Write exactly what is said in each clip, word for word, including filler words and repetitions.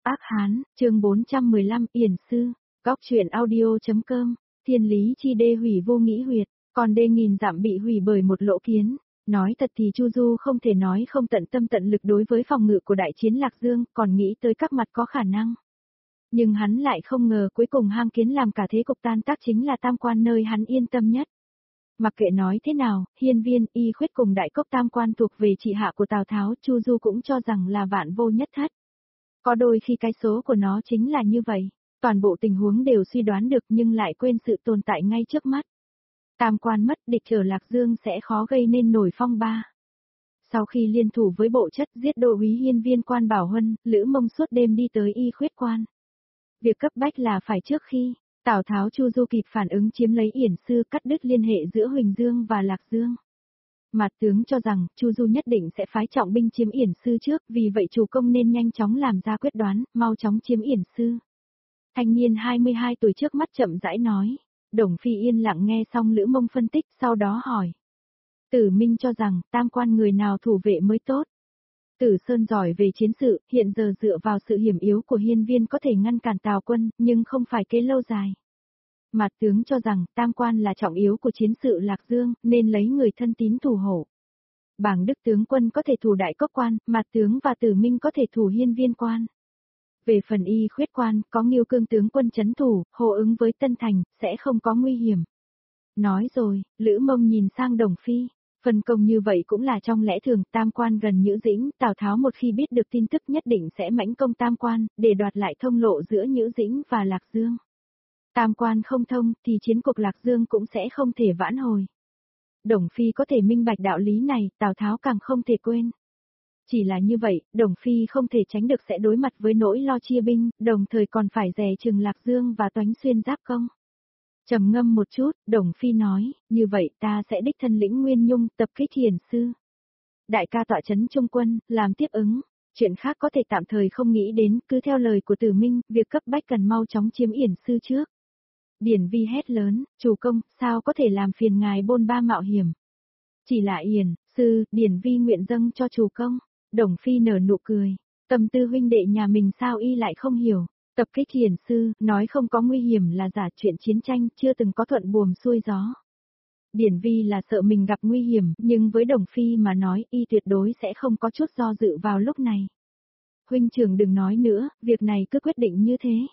Ác Hán, chương bốn trăm mười lăm, Yển Sư, góc truyện audio.com, thiên lý chi đê hủy vô nghĩ huyệt, còn đê nghìn dặm bị hủy bởi một lỗ kiến. Nói thật thì Chu Du không thể nói không tận tâm tận lực đối với phòng ngự của đại chiến Lạc Dương, còn nghĩ tới các mặt có khả năng. Nhưng hắn lại không ngờ cuối cùng hang kiến làm cả thế cục tan tác chính là tam quan nơi hắn yên tâm nhất. Mặc kệ nói thế nào, hiên viên, y khuyết cùng đại cốc tam quan thuộc về trị hạ của Tào Tháo, Chu Du cũng cho rằng là vạn vô nhất thất. Có đôi khi cái số của nó chính là như vậy, toàn bộ tình huống đều suy đoán được nhưng lại quên sự tồn tại ngay trước mắt. Tam quan mất, địch ở Lạc Dương sẽ khó gây nên nổi phong ba. Sau khi liên thủ với bộ chất giết đô úy hiên viên Quan Bảo Huân, Lữ Mông suốt đêm đi tới y khuyết quan. Việc cấp bách là phải trước khi Tào Tháo Chu Du kịp phản ứng chiếm lấy Yển Sư, cắt đứt liên hệ giữa Huỳnh Dương và Lạc Dương. Mạt tướng cho rằng Chu Du nhất định sẽ phái trọng binh chiếm Yển Sư trước, vì vậy chủ công nên nhanh chóng làm ra quyết đoán, mau chóng chiếm Yển Sư. Thanh niên hai mươi hai tuổi trước mắt chậm rãi nói. Đồng Phi yên lặng nghe xong Lữ Mông phân tích, sau đó hỏi. Tử Minh cho rằng tam quan người nào thủ vệ mới tốt. Tử Sơn giỏi về chiến sự, hiện giờ dựa vào sự hiểm yếu của hiên viên có thể ngăn cản Tào quân, nhưng không phải kế lâu dài. Mạt tướng cho rằng tam quan là trọng yếu của chiến sự Lạc Dương, nên lấy người thân tín thủ hộ. Bảng Đức tướng quân có thể thủ đại cốc quan, Mạt tướng và Tử Minh có thể thủ hiên viên quan. Về phần y khuyết quan, có Nghiêu Cương tướng quân chấn thủ, hô ứng với Tân Thành, sẽ không có nguy hiểm. Nói rồi, Lữ Mông nhìn sang Đồng Phi. Phân công như vậy cũng là trong lẽ thường, tam quan gần Nhữ Dĩnh, Tào Tháo một khi biết được tin tức nhất định sẽ mãnh công tam quan, để đoạt lại thông lộ giữa Nhữ Dĩnh và Lạc Dương. Tam quan không thông, thì chiến cục Lạc Dương cũng sẽ không thể vãn hồi. Đồng Phi có thể minh bạch đạo lý này, Tào Tháo càng không thể quên. Chỉ là như vậy, Đồng Phi không thể tránh được sẽ đối mặt với nỗi lo chia binh, đồng thời còn phải dè chừng Lạc Dương và Toánh Xuyên giáp công. Trầm ngâm một chút, Đồng Phi nói, như vậy ta sẽ đích thân lĩnh Nguyên Nhung tập kích Yển Sư. Đại ca tọa chấn trung quân, làm tiếp ứng, chuyện khác có thể tạm thời không nghĩ đến, cứ theo lời của Tử Minh, việc cấp bách cần mau chóng chiếm Yển Sư trước. Điển Vi hét lớn, chủ công, sao có thể làm phiền ngài bôn ba mạo hiểm. Chỉ là Yển Sư, Điển Vi nguyện dâng cho chủ công. Đồng Phi nở nụ cười, tâm tư huynh đệ nhà mình sao y lại không hiểu. Tập kích Yển Sư, nói không có nguy hiểm là giả, chuyện chiến tranh chưa từng có thuận buồm xuôi gió. Điển Vi là sợ mình gặp nguy hiểm, nhưng với Đồng Phi mà nói y tuyệt đối sẽ không có chút do dự vào lúc này. Huynh trưởng đừng nói nữa, việc này cứ quyết định như thế.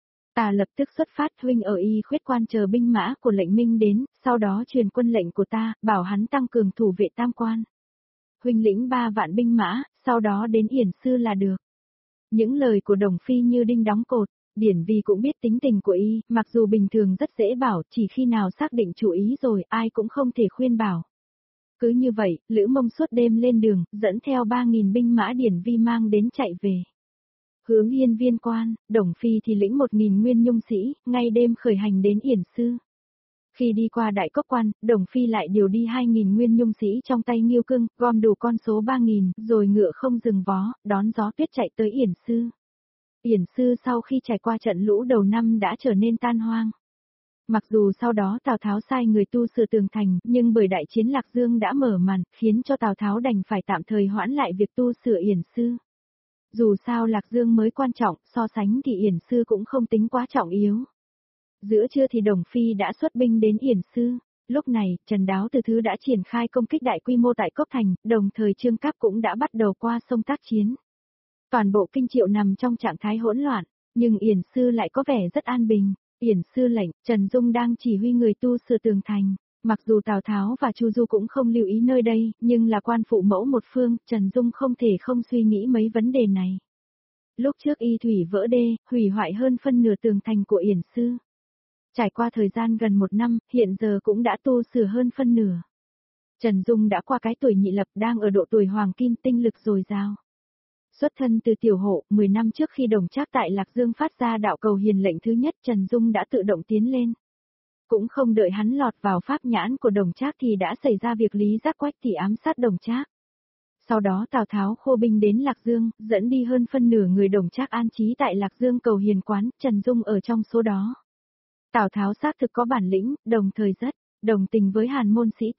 Ta lập tức xuất phát, huynh ở y khuyết quan chờ binh mã của lệnh Minh đến, sau đó truyền quân lệnh của ta, bảo hắn tăng cường thủ vệ tam quan. Huynh lĩnh ba vạn binh mã, sau đó đến Yển Sư là được. Những lời của Đồng Phi như đinh đóng cột, Điển Vi cũng biết tính tình của y, mặc dù bình thường rất dễ bảo, chỉ khi nào xác định chủ ý rồi ai cũng không thể khuyên bảo. Cứ như vậy, Lữ Mông suốt đêm lên đường, dẫn theo ba nghìn binh mã Điển Vi mang đến chạy về. Hướng hiên viên quan, Đồng Phi thì lĩnh một nghìn nguyên nhung sĩ, ngay đêm khởi hành đến Yển Sư. Khi đi qua đại cốc quan, Đồng Phi lại điều đi hai nghìn nguyên nhung sĩ trong tay Nghiêu Cương, gom đủ con số ba nghìn, rồi ngựa không dừng vó, đón gió tuyết chạy tới Yển Sư. Yển Sư sau khi trải qua trận lũ đầu năm đã trở nên tan hoang. Mặc dù sau đó Tào Tháo sai người tu sửa tường thành, nhưng bởi đại chiến Lạc Dương đã mở màn, khiến cho Tào Tháo đành phải tạm thời hoãn lại việc tu sửa Yển Sư. Dù sao Lạc Dương mới quan trọng, so sánh thì Yển Sư cũng không tính quá trọng yếu. Giữa trưa thì Đồng Phi đã xuất binh đến Yển Sư. Lúc này, Trần Đáo từ thứ đã triển khai công kích đại quy mô tại Cốc Thành, đồng thời Trương Cáp cũng đã bắt đầu qua sông tác chiến. Toàn bộ kinh Triệu nằm trong trạng thái hỗn loạn, nhưng Yển Sư lại có vẻ rất an bình. Yển Sư lệnh, Trần Dung đang chỉ huy người tu sửa tường thành. Mặc dù Tào Tháo và Chu Du cũng không lưu ý nơi đây, nhưng là quan phụ mẫu một phương, Trần Dung không thể không suy nghĩ mấy vấn đề này. Lúc trước y thủy vỡ đê, hủy hoại hơn phân nửa tường thành của Yển Sư. Trải qua thời gian gần một năm, hiện giờ cũng đã tu sửa hơn phân nửa. Trần Dung đã qua cái tuổi nhị lập, đang ở độ tuổi hoàng kim, tinh lực dồi dào. Xuất thân từ tiểu hộ, mười năm trước khi Đồng Trác tại Lạc Dương phát ra đạo cầu hiền lệnh thứ nhất, Trần Dung đã tự động tiến lên. Cũng không đợi hắn lọt vào pháp nhãn của Đồng Trác thì đã xảy ra việc Lý Giác Quách thì ám sát Đồng Trác. Sau đó Tào Tháo khô binh đến Lạc Dương, dẫn đi hơn phân nửa người Đồng Trác an trí tại Lạc Dương cầu hiền quán, Trần Dung ở trong số đó. Tào Tháo xác thực có bản lĩnh, đồng thời rất đồng tình với Hàn môn sĩ tử,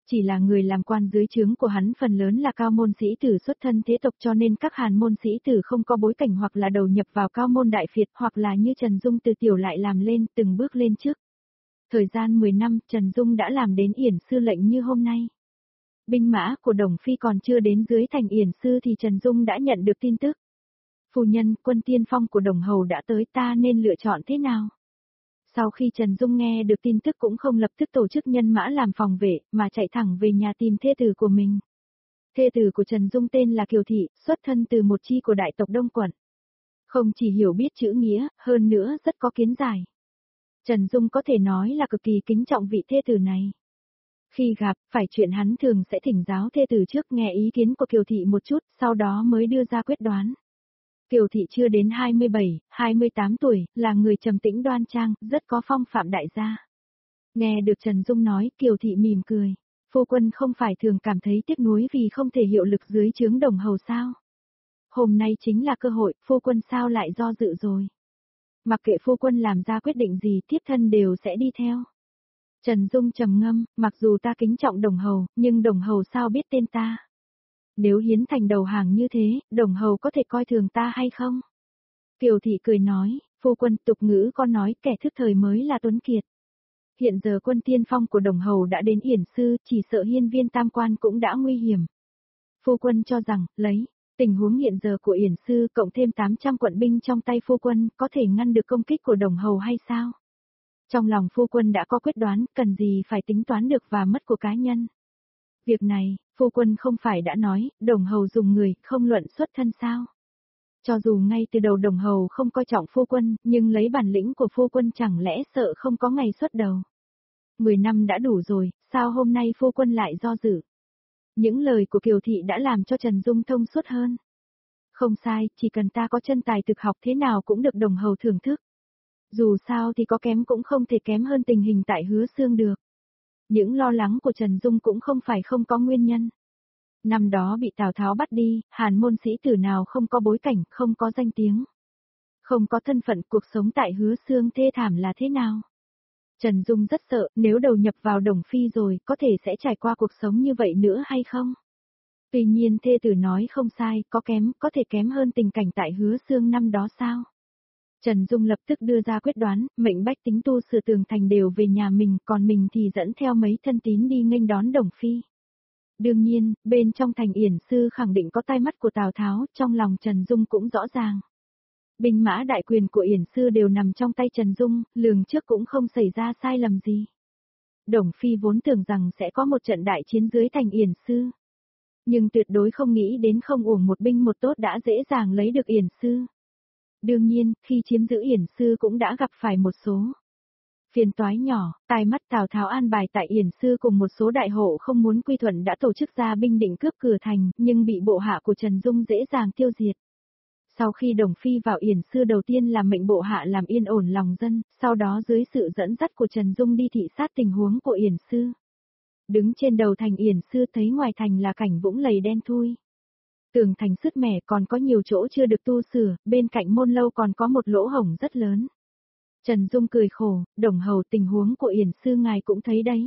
Chỉ là người làm quan dưới trướng của hắn phần lớn là cao môn sĩ tử xuất thân thế tộc, cho nên các hàn môn sĩ tử không có bối cảnh hoặc là đầu nhập vào cao môn đại phiệt, hoặc là như Trần Dung từ tiểu lại làm lên, từng bước lên trước. Thời gian mười năm, Trần Dung đã làm đến yển sư lệnh như hôm nay. Binh mã của Đồng Phi còn chưa đến dưới thành yển sư thì Trần Dung đã nhận được tin tức. Phu nhân, quân tiên phong của Đồng Hầu đã tới, ta nên lựa chọn thế nào? Sau khi Trần Dung nghe được tin tức cũng không lập tức tổ chức nhân mã làm phòng vệ, mà chạy thẳng về nhà tìm thê tử của mình. Thê tử của Trần Dung tên là Kiều Thị, xuất thân từ một chi của đại tộc Đông Quận. Không chỉ hiểu biết chữ nghĩa, hơn nữa rất có kiến giải. Trần Dung có thể nói là cực kỳ kính trọng vị thê tử này. Khi gặp, phải chuyện hắn thường sẽ thỉnh giáo thê tử trước, nghe ý kiến của Kiều Thị một chút, sau đó mới đưa ra quyết đoán. Kiều Thị chưa đến hai mươi bảy, hai mươi tám tuổi, là người trầm tĩnh đoan trang, rất có phong phạm đại gia. Nghe được Trần Dung nói, Kiều Thị mỉm cười. Phu quân không phải thường cảm thấy tiếc nuối vì không thể hiệu lực dưới trướng Đồng Hầu sao? Hôm nay chính là cơ hội, phu quân sao lại do dự rồi? Mặc kệ phu quân làm ra quyết định gì, thiếp thân đều sẽ đi theo. Trần Dung trầm ngâm, mặc dù ta kính trọng Đồng Hầu, nhưng Đồng Hầu sao biết tên ta? Nếu hiến thành đầu hàng như thế, Đồng Hầu có thể coi thường ta hay không? Kiều Thị cười nói, phu quân, tục ngữ con nói kẻ thức thời mới là tuấn kiệt. Hiện giờ quân tiên phong của Đồng Hầu đã đến yển sư, chỉ sợ hiên viên tam quan cũng đã nguy hiểm. Phu quân cho rằng, lấy tình huống hiện giờ của yển sư cộng thêm tám trăm quận binh trong tay phu quân, có thể ngăn được công kích của Đồng Hầu hay sao? Trong lòng phu quân đã có quyết đoán, cần gì phải tính toán được và mất của cá nhân. Việc này, phu quân không phải đã nói, Đồng Hầu dùng người, không luận xuất thân sao? Cho dù ngay từ đầu Đồng Hầu không coi trọng phu quân, nhưng lấy bản lĩnh của phu quân chẳng lẽ sợ không có ngày xuất đầu. Mười năm đã đủ rồi, sao hôm nay phu quân lại do dự? Những lời của Kiều Thị đã làm cho Trần Dung thông suốt hơn. Không sai, chỉ cần ta có chân tài thực học thế nào cũng được Đồng Hầu thưởng thức. Dù sao thì có kém cũng không thể kém hơn tình hình tại Hứa Xương được. Những lo lắng của Trần Dung cũng không phải không có nguyên nhân. Năm đó bị Tào Tháo bắt đi, hàn môn sĩ tử nào không có bối cảnh, không có danh tiếng. Không có thân phận, cuộc sống tại Hứa Xương thê thảm là thế nào? Trần Dung rất sợ, nếu đầu nhập vào Đồng Phi rồi, có thể sẽ trải qua cuộc sống như vậy nữa hay không? Tuy nhiên thê tử nói không sai, có kém, có thể kém hơn tình cảnh tại Hứa Xương năm đó sao? Trần Dung lập tức đưa ra quyết đoán, mệnh bách tính tu sửa tường thành đều về nhà mình, còn mình thì dẫn theo mấy thân tín đi nghênh đón Đồng Phi. Đương nhiên, bên trong thành yển sư khẳng định có tai mắt của Tào Tháo, trong lòng Trần Dung cũng rõ ràng. Binh mã đại quyền của yển sư đều nằm trong tay Trần Dung, lường trước cũng không xảy ra sai lầm gì. Đồng Phi vốn tưởng rằng sẽ có một trận đại chiến dưới thành yển sư. Nhưng tuyệt đối không nghĩ đến không uổng một binh một tốt đã dễ dàng lấy được yển sư. Đương nhiên, khi chiếm giữ yển sư cũng đã gặp phải một số phiền toái nhỏ, tai mắt Tào Tháo an bài tại yển sư cùng một số đại hộ không muốn quy thuận đã tổ chức ra binh định cướp cửa thành, nhưng bị bộ hạ của Trần Dung dễ dàng tiêu diệt. Sau khi Đồng Phi vào yển sư đầu tiên làm mệnh bộ hạ làm yên ổn lòng dân, sau đó dưới sự dẫn dắt của Trần Dung đi thị sát tình huống của yển sư. Đứng trên đầu thành yển sư thấy ngoài thành là cảnh vũng lầy đen thui. Tường thành sứt mẻ, còn có nhiều chỗ chưa được tu sửa, bên cạnh môn lâu còn có một lỗ hổng rất lớn. Trần Dung cười khổ, Đồng Hầu, tình huống của yển sư ngài cũng thấy đấy.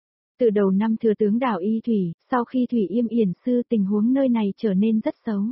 Từ đầu năm thừa tướng đảo Y Thủy, sau khi Thủy Yêm yển sư tình huống nơi này trở nên rất xấu.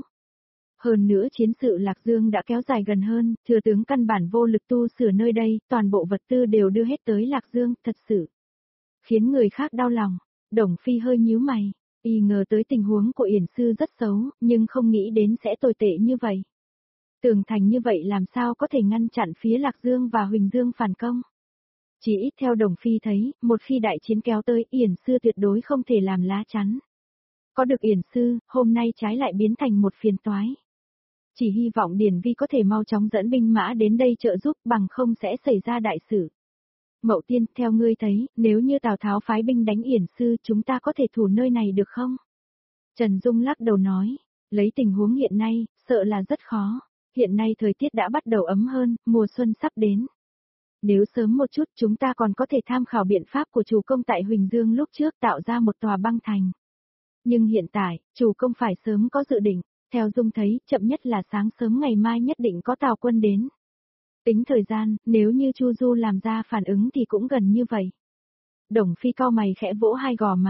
Hơn nữa chiến sự Lạc Dương đã kéo dài gần hơn, thừa tướng căn bản vô lực tu sửa nơi đây, toàn bộ vật tư đều đưa hết tới Lạc Dương, thật sự khiến người khác đau lòng. Đồng Phi hơi nhíu mày, y ngờ tới tình huống của yển sư rất xấu, nhưng không nghĩ đến sẽ tồi tệ như vậy. Tường thành như vậy làm sao có thể ngăn chặn phía Lạc Dương và Huỳnh Dương phản công? Chỉ ít theo Đồng Phi thấy, một khi đại chiến kéo tới, yển sư tuyệt đối không thể làm lá chắn. Có được yển sư, hôm nay trái lại biến thành một phiền toái. Chỉ hy vọng Điền Vi có thể mau chóng dẫn binh mã đến đây trợ giúp, bằng không sẽ xảy ra đại sự. Mậu Tiên, theo ngươi thấy, nếu như Tào Tháo phái binh đánh yển sư, chúng ta có thể thủ nơi này được không? Trần Dung lắc đầu nói, lấy tình huống hiện nay, sợ là rất khó. Hiện nay thời tiết đã bắt đầu ấm hơn, mùa xuân sắp đến. Nếu sớm một chút chúng ta còn có thể tham khảo biện pháp của chủ công tại Huỳnh Dương lúc trước tạo ra một tòa băng thành. Nhưng hiện tại, chủ công phải sớm có dự định, theo Dung thấy, chậm nhất là sáng sớm ngày mai nhất định có tào quân đến. Tính thời gian, nếu như Chu Du làm ra phản ứng thì cũng gần như vậy. Đồng Phi cau mày khẽ vỗ hai gò má,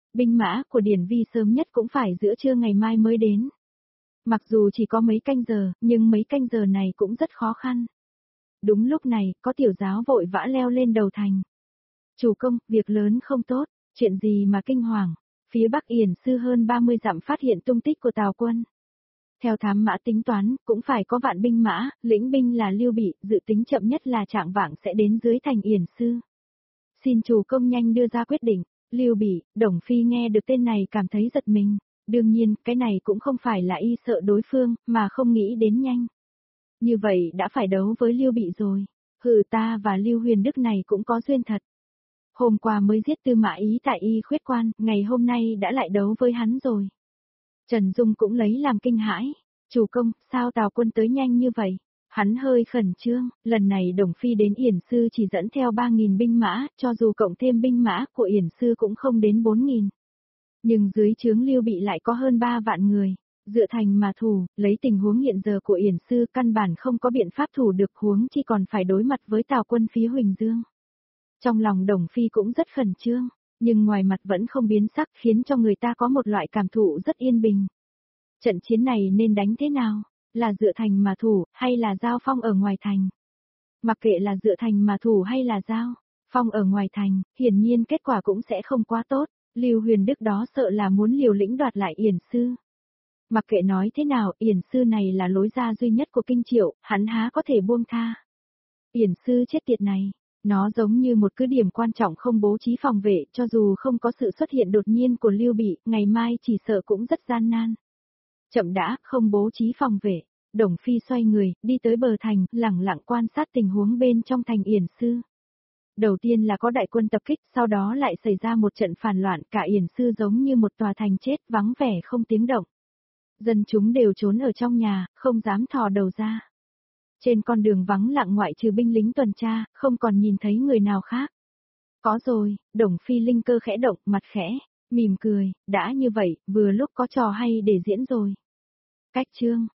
Binh mã của Điển Vi sớm nhất cũng phải giữa trưa ngày mai mới đến. Mặc dù chỉ có mấy canh giờ, nhưng mấy canh giờ này cũng rất khó khăn. Đúng lúc này, có tiểu giáo vội vã leo lên đầu thành. Chủ công, việc lớn không tốt, chuyện gì mà kinh hoàng. Phía Bắc Yển Sư hơn ba mươi dặm phát hiện tung tích của Tào quân. Theo thám mã tính toán, cũng phải có vạn binh mã, lĩnh binh là Lưu Bị, dự tính chậm nhất là trạng vạng sẽ đến dưới thành Yển Sư. Xin chủ công nhanh đưa ra quyết định. Lưu Bị, Đồng Phi nghe được tên này cảm thấy giật mình. Đương nhiên, cái này cũng không phải là y sợ đối phương, mà không nghĩ đến nhanh. Như vậy đã phải đấu với Lưu Bị rồi. Hừ, ta và Lưu Huyền Đức này cũng có duyên thật. Hôm qua mới giết Tư Mã Ý tại Y Khuyết Quan, ngày hôm nay đã lại đấu với hắn rồi. Trần Dung cũng lấy làm kinh hãi. Chủ công, sao Tào quân tới nhanh như vậy? Hắn hơi khẩn trương, lần này Đồng Phi đến Yển Sư chỉ dẫn theo ba nghìn binh mã, cho dù cộng thêm binh mã của Yển Sư cũng không đến bốn nghìn. Nhưng dưới trướng Lưu Bị lại có hơn ba vạn người. Dựa thành mà thủ, lấy tình huống hiện giờ của Yển Sư căn bản không có biện pháp thủ được, huống chỉ còn phải đối mặt với Tào quân phía Huỳnh Dương. Trong lòng Đồng Phi cũng rất khẩn trương, nhưng ngoài mặt vẫn không biến sắc, khiến cho người ta có một loại cảm thụ rất yên bình. Trận chiến này nên đánh thế nào? Là dựa thành mà thủ, hay là giao phong ở ngoài thành? Mặc kệ là dựa thành mà thủ hay là giao phong ở ngoài thành, hiển nhiên kết quả cũng sẽ không quá tốt. Lưu Huyền Đức đó sợ là muốn liều lĩnh đoạt lại Yển Sư. Mặc kệ nói thế nào, Yển Sư này là lối ra duy nhất của Kinh Triệu, hắn há có thể buông tha. Yển Sư chết tiệt này, nó giống như một cứ điểm quan trọng không bố trí phòng vệ, cho dù không có sự xuất hiện đột nhiên của Lưu Bị, ngày mai chỉ sợ cũng rất gian nan. Chậm đã, không bố trí phòng vệ. Đồng Phi xoay người, đi tới bờ thành, lẳng lặng quan sát tình huống bên trong thành Yển Sư. Đầu tiên là có đại quân tập kích, sau đó lại xảy ra một trận phản loạn, cả Yển Sư giống như một tòa thành chết, vắng vẻ không tiếng động. Dân chúng đều trốn ở trong nhà, không dám thò đầu ra. Trên con đường vắng lặng ngoại trừ binh lính tuần tra, không còn nhìn thấy người nào khác. Có rồi, Đồng Phi linh cơ khẽ động, mặt khẽ, mỉm cười, đã như vậy, vừa lúc có trò hay để diễn rồi. Cách chương